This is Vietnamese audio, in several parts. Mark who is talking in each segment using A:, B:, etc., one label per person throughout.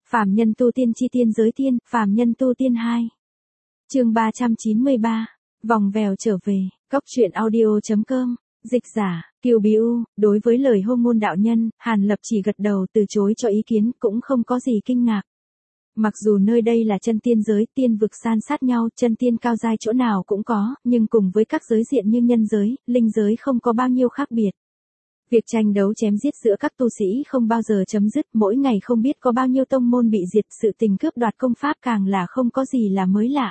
A: Phàm nhân tu tiên chi tiên giới tiên, phàm nhân tu tiên 2. Chương 393, vòng vèo trở về, Cốc truyện audio.com, dịch giả, Kiều Bí U. Đối với lời Hô Môn đạo nhân, Hàn Lập chỉ gật đầu từ chối cho ý kiến, cũng không có gì kinh ngạc. Mặc dù nơi đây là chân tiên giới, tiên vực san sát nhau, chân tiên cao giai chỗ nào cũng có, nhưng cùng với các giới diện như nhân giới, linh giới không có bao nhiêu khác biệt. Việc tranh đấu chém giết giữa các tu sĩ không bao giờ chấm dứt, mỗi ngày không biết có bao nhiêu tông môn bị diệt, sự tình cướp đoạt công pháp càng là không có gì là mới lạ.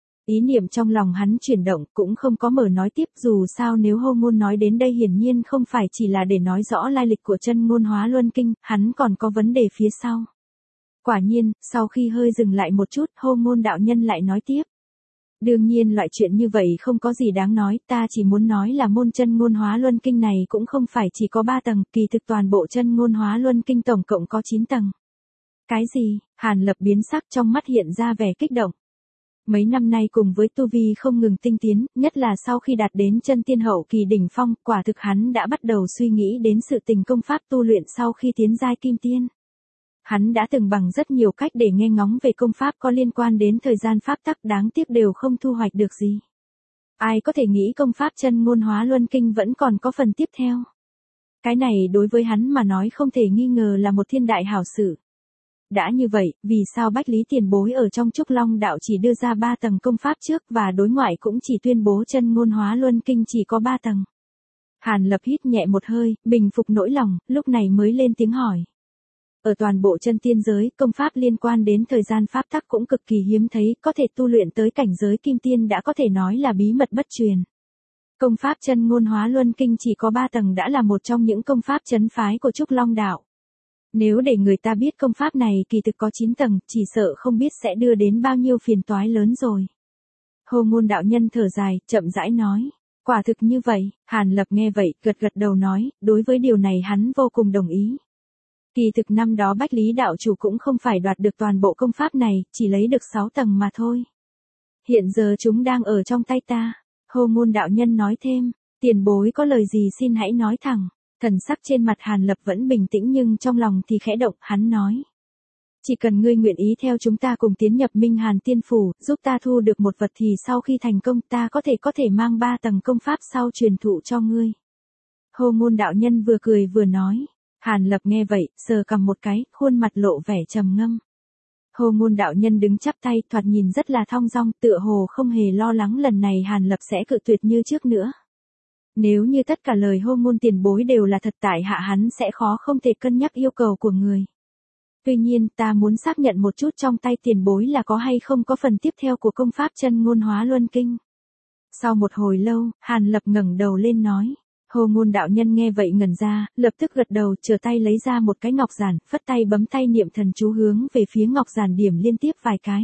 A: Ý niệm trong lòng hắn chuyển động, cũng không có mở nói tiếp, dù sao nếu Hô Môn nói đến đây hiển nhiên không phải chỉ là để nói rõ lai lịch của chân ngôn hóa luân kinh, hắn còn có vấn đề phía sau. Quả nhiên, sau khi hơi dừng lại một chút, Hô Môn đạo nhân lại nói tiếp. Đương nhiên loại chuyện như vậy không có gì đáng nói, ta chỉ muốn nói là môn chân ngôn hóa luân kinh này cũng không phải chỉ có 3 tầng, kỳ thực toàn bộ chân ngôn hóa luân kinh tổng cộng có 9 tầng. Cái gì? Hàn Lập biến sắc, trong mắt hiện ra vẻ kích động. Mấy năm nay cùng với tu vi không ngừng tinh tiến, nhất là sau khi đạt đến chân tiên hậu kỳ đỉnh phong, quả thực hắn đã bắt đầu suy nghĩ đến sự tình công pháp tu luyện sau khi tiến giai kim tiên. Hắn đã từng bằng rất nhiều cách để nghe ngóng về công pháp có liên quan đến thời gian pháp tắc, đáng tiếc đều không thu hoạch được gì. Ai có thể nghĩ công pháp chân ngôn hóa luân kinh vẫn còn có phần tiếp theo. Cái này đối với hắn mà nói không thể nghi ngờ là một thiên đại hảo sự. Đã như vậy, vì sao Bách Lý tiền bối ở trong Trúc Long đạo chỉ đưa ra 3 tầng công pháp trước và đối ngoại cũng chỉ tuyên bố chân ngôn hóa luân kinh chỉ có 3 tầng. Hàn Lập hít nhẹ một hơi, bình phục nỗi lòng, lúc này mới lên tiếng hỏi. Ở toàn bộ chân tiên giới, công pháp liên quan đến thời gian pháp tắc cũng cực kỳ hiếm thấy, có thể tu luyện tới cảnh giới kim tiên đã có thể nói là bí mật bất truyền. Công pháp chân ngôn hóa luân kinh chỉ có 3 tầng đã là một trong những công pháp trấn phái của Trúc Long đạo. Nếu để người ta biết công pháp này kỳ thực có 9 tầng, chỉ sợ không biết sẽ đưa đến bao nhiêu phiền toái lớn rồi. Hô Môn đạo nhân thở dài, chậm rãi nói. Quả thực như vậy, Hàn Lập nghe vậy, gật gật đầu nói, đối với điều này hắn vô cùng đồng ý. Kỳ thực năm đó Bách Lý đạo chủ cũng không phải đoạt được toàn bộ công pháp này, chỉ lấy được 6 tầng mà thôi. Hiện giờ chúng đang ở trong tay ta. Hô Môn đạo nhân nói thêm, tiền bối có lời gì xin hãy nói thẳng. Thần sắc trên mặt Hàn Lập vẫn bình tĩnh nhưng trong lòng thì khẽ động, hắn nói. Chỉ cần ngươi nguyện ý theo chúng ta cùng tiến nhập Minh Hàn Tiên Phủ, giúp ta thu được một vật thì sau khi thành công ta có thể mang 3 tầng công pháp sau truyền thụ cho ngươi. Hô Môn đạo nhân vừa cười vừa nói. Hàn Lập nghe vậy, sờ cằm một cái, khuôn mặt lộ vẻ trầm ngâm. Hô Môn đạo nhân đứng chắp tay, thoạt nhìn rất là thong dong, tựa hồ không hề lo lắng lần này Hàn Lập sẽ cự tuyệt như trước nữa. Nếu như tất cả lời Hô Môn tiền bối đều là thật, tại hạ hắn sẽ khó không thể cân nhắc yêu cầu của người. Tuy nhiên ta muốn xác nhận một chút trong tay tiền bối là có hay không có phần tiếp theo của công pháp chân ngôn hóa luân kinh. Sau một hồi lâu, Hàn Lập ngẩng đầu lên nói. Hô Môn đạo nhân nghe vậy ngẩn ra, lập tức gật đầu, trở tay lấy ra một cái ngọc giản, phất tay bấm tay niệm thần chú hướng về phía ngọc giản điểm liên tiếp vài cái.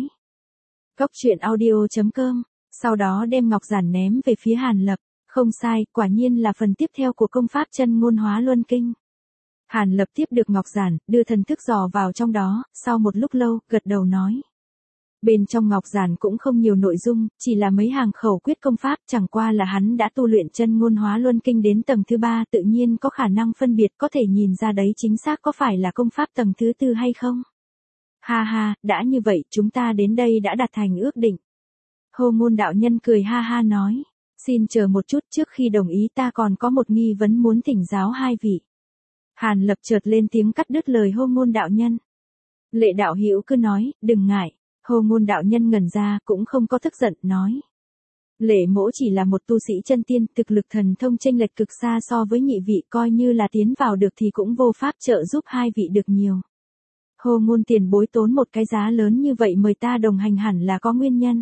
A: Cốc truyện audio.com, sau đó đem ngọc giản ném về phía Hàn Lập. Không sai, quả nhiên là phần tiếp theo của công pháp chân ngôn hóa luân kinh. Hàn Lập tiếp được ngọc giản, đưa thần thức dò vào trong đó, sau một lúc lâu, gật đầu nói. Bên trong ngọc giản cũng không nhiều nội dung, chỉ là mấy hàng khẩu quyết công pháp, chẳng qua là hắn đã tu luyện chân ngôn hóa luân kinh đến tầng thứ 3, tự nhiên có khả năng phân biệt, có thể nhìn ra đấy chính xác có phải là công pháp tầng thứ 4 hay không. Ha ha, đã như vậy, chúng ta đến đây đã đạt thành ước định. Hô Môn đạo nhân cười ha ha nói. Xin chờ một chút, trước khi đồng ý ta còn có một nghi vấn muốn thỉnh giáo hai vị. Hàn Lập chợt lên tiếng cắt đứt lời Hô Môn đạo nhân. Lệ đạo hữu cứ nói, đừng ngại. Hô Môn đạo nhân ngẩn ra, cũng không có tức giận, nói. Lệ mỗ chỉ là một tu sĩ chân tiên, thực lực thần thông chênh lệch cực xa so với nhị vị, coi như là tiến vào được thì cũng vô pháp trợ giúp hai vị được nhiều. Hô Môn tiền bối tốn một cái giá lớn như vậy mời ta đồng hành hẳn là có nguyên nhân.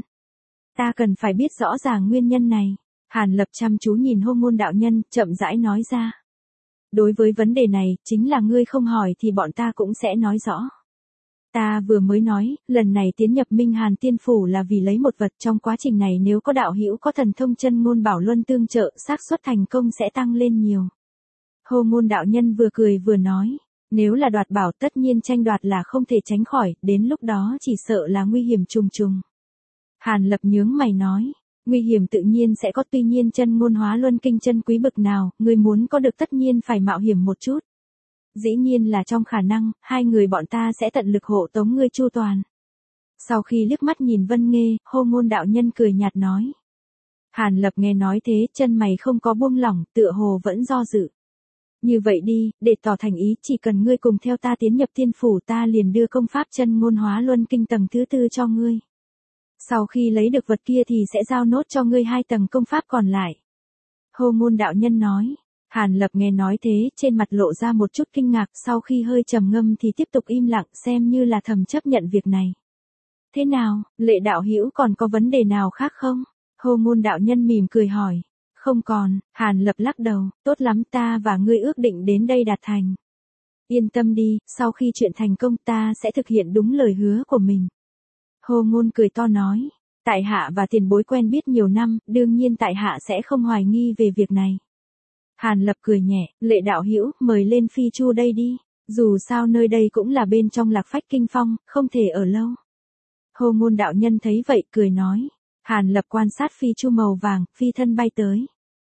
A: Ta cần phải biết rõ ràng nguyên nhân này. Hàn Lập chăm chú nhìn Hô Môn đạo nhân, chậm rãi nói ra. Đối với vấn đề này, chính là ngươi không hỏi thì bọn ta cũng sẽ nói rõ. Ta vừa mới nói, lần này tiến nhập Minh Hàn Tiên Phủ là vì lấy một vật, trong quá trình này nếu có đạo hữu có thần thông chân ngôn bảo luân tương trợ, xác suất thành công sẽ tăng lên nhiều. Hô Môn đạo nhân vừa cười vừa nói, nếu là đoạt bảo tất nhiên tranh đoạt là không thể tránh khỏi, đến lúc đó chỉ sợ là nguy hiểm trùng trùng. Hàn Lập nhướng mày nói, nguy hiểm tự nhiên sẽ có, tuy nhiên chân ngôn hóa luân kinh chân quý bực nào, người muốn có được tất nhiên phải mạo hiểm một chút. Dĩ nhiên là trong khả năng, hai người bọn ta sẽ tận lực hộ tống ngươi chu toàn. Sau khi liếc mắt nhìn Vân Nghê, Hô Ngôn đạo nhân cười nhạt nói. Hàn Lập nghe nói thế, chân mày không có buông lỏng, tựa hồ vẫn do dự. Như vậy đi, để tỏ thành ý, chỉ cần ngươi cùng theo ta tiến nhập tiên phủ, ta liền đưa công pháp chân ngôn hóa luân kinh tầng thứ 4 cho ngươi. Sau khi lấy được vật kia thì sẽ giao nốt cho ngươi 2 tầng công pháp còn lại. Hô Ngôn đạo nhân nói. Hàn Lập nghe nói thế, trên mặt lộ ra một chút kinh ngạc, sau khi hơi trầm ngâm thì tiếp tục im lặng, xem như là thầm chấp nhận việc này. Thế nào, Lệ đạo hữu còn có vấn đề nào khác không? Hô Ngôn đạo nhân mỉm cười hỏi. Không còn, Hàn Lập lắc đầu, tốt lắm, ta và ngươi ước định đến đây đạt thành. Yên tâm đi, sau khi chuyện thành công ta sẽ thực hiện đúng lời hứa của mình. Hô Ngôn cười to nói, tại hạ và tiền bối quen biết nhiều năm, đương nhiên tại hạ sẽ không hoài nghi về việc này. Hàn Lập cười nhẹ, Lệ đạo hữu, mời lên phi chu đây đi, dù sao nơi đây cũng là bên trong Lạc Phách Kinh Phong, không thể ở lâu. Hô Ngôn đạo nhân thấy vậy, cười nói. Hàn Lập quan sát phi chu màu vàng, phi thân bay tới.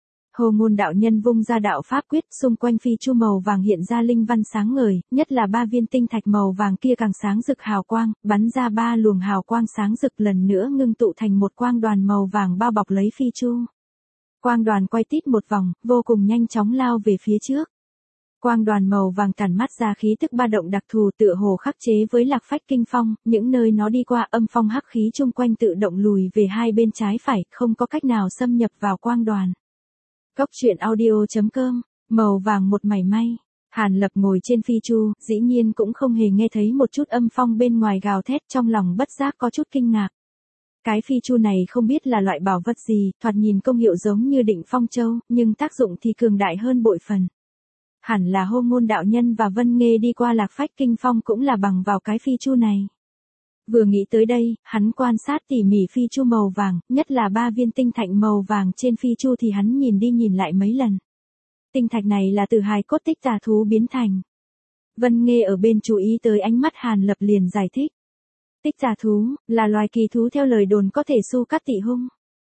A: Hô Ngôn đạo nhân vung ra đạo pháp quyết, xung quanh phi chu màu vàng hiện ra linh văn sáng ngời, nhất là 3 viên tinh thạch màu vàng kia càng sáng rực hào quang, bắn ra 3 luồng hào quang sáng rực lần nữa ngưng tụ thành một quang đoàn màu vàng bao bọc lấy phi chu. Quang đoàn quay tít một vòng, vô cùng nhanh chóng lao về phía trước. Quang đoàn màu vàng tản mát ra khí tức ba động đặc thù tựa hồ khắc chế với Lạc Phách Kinh Phong, những nơi nó đi qua âm phong hắc khí chung quanh tự động lùi về hai bên trái phải, không có cách nào xâm nhập vào quang đoàn. Cốc truyện audio.com, màu vàng một mảy may. Hàn Lập ngồi trên phi chu, dĩ nhiên cũng không hề nghe thấy một chút âm phong bên ngoài gào thét, trong lòng bất giác có chút kinh ngạc. Cái phi chu này không biết là loại bảo vật gì, thoạt nhìn công hiệu giống như Định Phong Châu, nhưng tác dụng thì cường đại hơn bội phần. Hẳn là Hô Ngôn đạo nhân và Vân Nghê đi qua Lạc Phách Kinh Phong cũng là bằng vào cái phi chu này. Vừa nghĩ tới đây, hắn quan sát tỉ mỉ phi chu màu vàng, nhất là 3 viên tinh thạch màu vàng trên phi chu thì hắn nhìn đi nhìn lại mấy lần. Tinh thạch này là từ hài cốt tích tà thú biến thành. Vân Nghê ở bên chú ý tới ánh mắt Hàn Lập liền giải thích. Tích tà thú, là loài kỳ thú theo lời đồn có thể su cắt tị hung.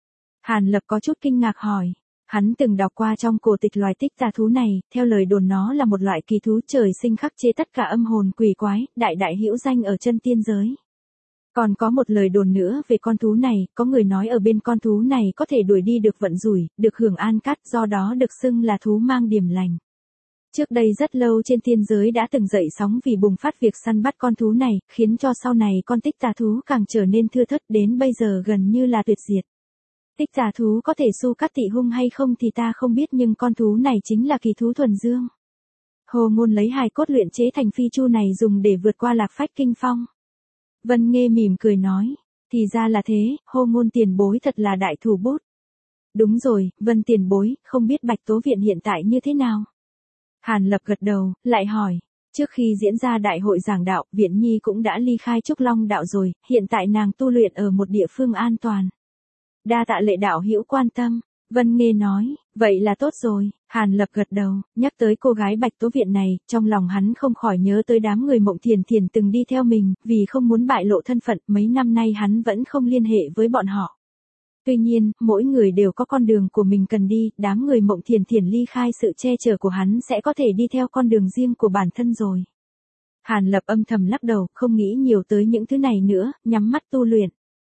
A: Hàn Lập có chút kinh ngạc hỏi. Hắn từng đọc qua trong cổ tịch loài tích tà thú này, theo lời đồn nó là một loại kỳ thú trời sinh khắc chế tất cả âm hồn quỷ quái, đại hữu danh ở chân tiên giới. Còn có một lời đồn nữa về con thú này, có người nói ở bên con thú này có thể đuổi đi được vận rủi, được hưởng an cát, do đó được xưng là thú mang điểm lành. Trước đây rất lâu trên tiên giới đã từng dậy sóng vì bùng phát việc săn bắt con thú này, khiến cho sau này con tích tà thú càng trở nên thưa thớt, đến bây giờ gần như là tuyệt diệt. Tích tà thú có thể su cắt tị hung hay không thì ta không biết, nhưng con thú này chính là kỳ thú thuần dương. Hô Ngôn lấy hài cốt luyện chế thành phi chu này dùng để vượt qua Lạc Phách Kinh Phong. Vân Nghê mỉm cười nói, thì ra là thế, Hô Ngôn tiền bối thật là đại thủ bút. Đúng rồi, Vân tiền bối, không biết Bạch Tố Viện hiện tại như thế nào? Hàn Lập gật đầu, lại hỏi, trước khi diễn ra đại hội giảng đạo, Viện Nhi cũng đã ly khai Trúc Long đạo rồi, hiện tại nàng tu luyện ở một địa phương an toàn. Đa tạ Lệ đạo hữu quan tâm, Vân Nghê nói, vậy là tốt rồi. Hàn Lập gật đầu, nhắc tới cô gái Bạch Tố Viện này, trong lòng hắn không khỏi nhớ tới đám người Mộng Thiền Thiền từng đi theo mình, vì không muốn bại lộ thân phận, mấy năm nay hắn vẫn không liên hệ với bọn họ. Tuy nhiên, mỗi người đều có con đường của mình cần đi, đám người Mộng Thiền Thiền ly khai sự che chở của hắn sẽ có thể đi theo con đường riêng của bản thân rồi. Hàn Lập âm thầm lắc đầu, không nghĩ nhiều tới những thứ này nữa, nhắm mắt tu luyện.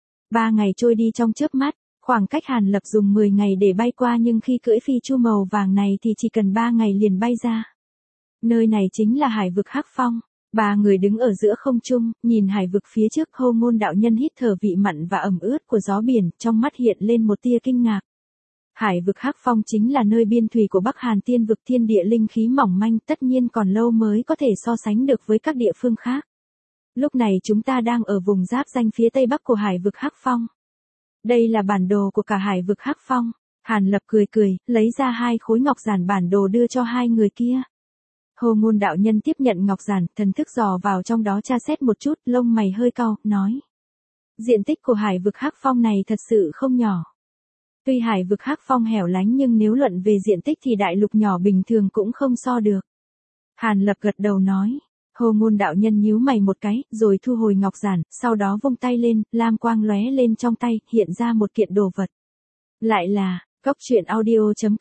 A: 3 ngày trôi đi trong chớp mắt. Khoảng cách Hàn Lập dùng 10 ngày để bay qua, nhưng khi cưỡi phi chu màu vàng này thì chỉ cần 3 ngày liền bay ra. Nơi này chính là hải vực Hắc Phong. 3 người đứng ở giữa không trung, nhìn hải vực phía trước. Hô Ngôn đạo nhân hít thở vị mặn và ẩm ướt của gió biển, trong mắt hiện lên một tia kinh ngạc. Hải vực Hắc Phong chính là nơi biên thủy của Bắc Hàn Tiên vực, thiên địa linh khí mỏng manh, tất nhiên còn lâu mới có thể so sánh được với các địa phương khác. Lúc này chúng ta đang ở vùng giáp ranh phía tây bắc của hải vực Hắc Phong. Đây là bản đồ của cả hải vực Hắc Phong. Hàn Lập cười, lấy ra 2 khối ngọc giản bản đồ đưa cho 2 người kia. Hô Ngôn đạo nhân tiếp nhận ngọc giản, thần thức dò vào trong đó tra xét một chút, lông mày hơi cau, nói. Diện tích của hải vực Hắc Phong này thật sự không nhỏ. Tuy hải vực Hắc Phong hẻo lánh nhưng nếu luận về diện tích thì đại lục nhỏ bình thường cũng không so được. Hàn Lập gật đầu nói. Hô Ngôn đạo nhân nhíu mày một cái, rồi thu hồi ngọc giản, sau đó vung tay lên, lam quang lóe lên trong tay, hiện ra một kiện đồ vật. Lại là, cốc truyện audio.com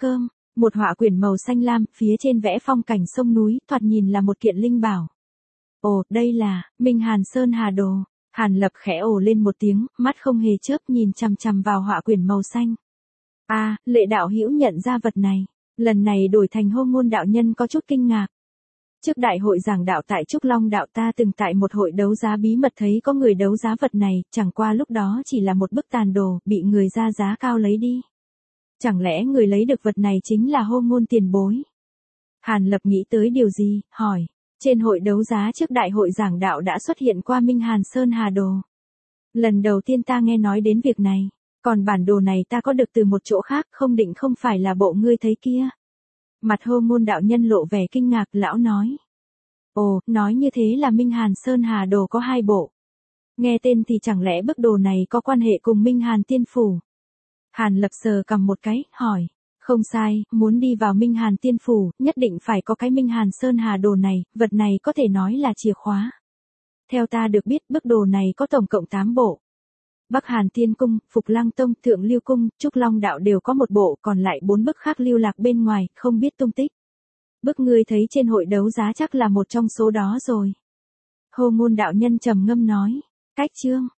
A: Một họa quyển màu xanh lam, phía trên vẽ phong cảnh sông núi, thoạt nhìn là một kiện linh bảo. Ồ, đây là Minh Hàn Sơn Hà Đồ. Hàn Lập khẽ ồ lên một tiếng, mắt không hề chớp nhìn chằm chằm vào họa quyển màu xanh. À, Lệ đạo hữu nhận ra vật này. Lần này đổi thành Hô Ngôn đạo nhân có chút kinh ngạc. Trước đại hội giảng đạo tại Trúc Long đạo ta từng tại một hội đấu giá bí mật thấy có người đấu giá vật này, chẳng qua lúc đó chỉ là một bức tàn đồ, bị người ra giá cao lấy đi. Chẳng lẽ người lấy được vật này chính là Hô Ngôn tiền bối? Hàn Lập nghĩ tới điều gì, hỏi. Trên hội đấu giá trước đại hội giảng đạo đã xuất hiện qua Minh Hàn Sơn Hà Đồ. Lần đầu tiên ta nghe nói đến việc này, còn bản đồ này ta có được từ một chỗ khác, không định không phải là bộ ngươi thấy kia. Mặt Hô Ngôn đạo nhân lộ vẻ kinh ngạc, lão nói. Ồ, nói như thế là Minh Hàn Sơn Hà Đồ có hai bộ. Nghe tên thì chẳng lẽ bức đồ này có quan hệ cùng Minh Hàn Tiên Phủ? Hàn Lập sờ cầm một cái, hỏi. Không sai, muốn đi vào Minh Hàn Tiên Phủ, nhất định phải có cái Minh Hàn Sơn Hà Đồ này, vật này có thể nói là chìa khóa. Theo ta được biết, bức đồ này có tổng cộng 8 bộ. Bắc Hàn Tiên Cung, Phục Lăng Tông, Thượng Lưu Cung, Trúc Long Đạo đều có một bộ, còn lại 4 bức khác lưu lạc bên ngoài, không biết tung tích. Bức ngươi thấy trên hội đấu giá chắc là một trong số đó rồi. Hô Ngôn đạo nhân trầm ngâm nói. Cách chương.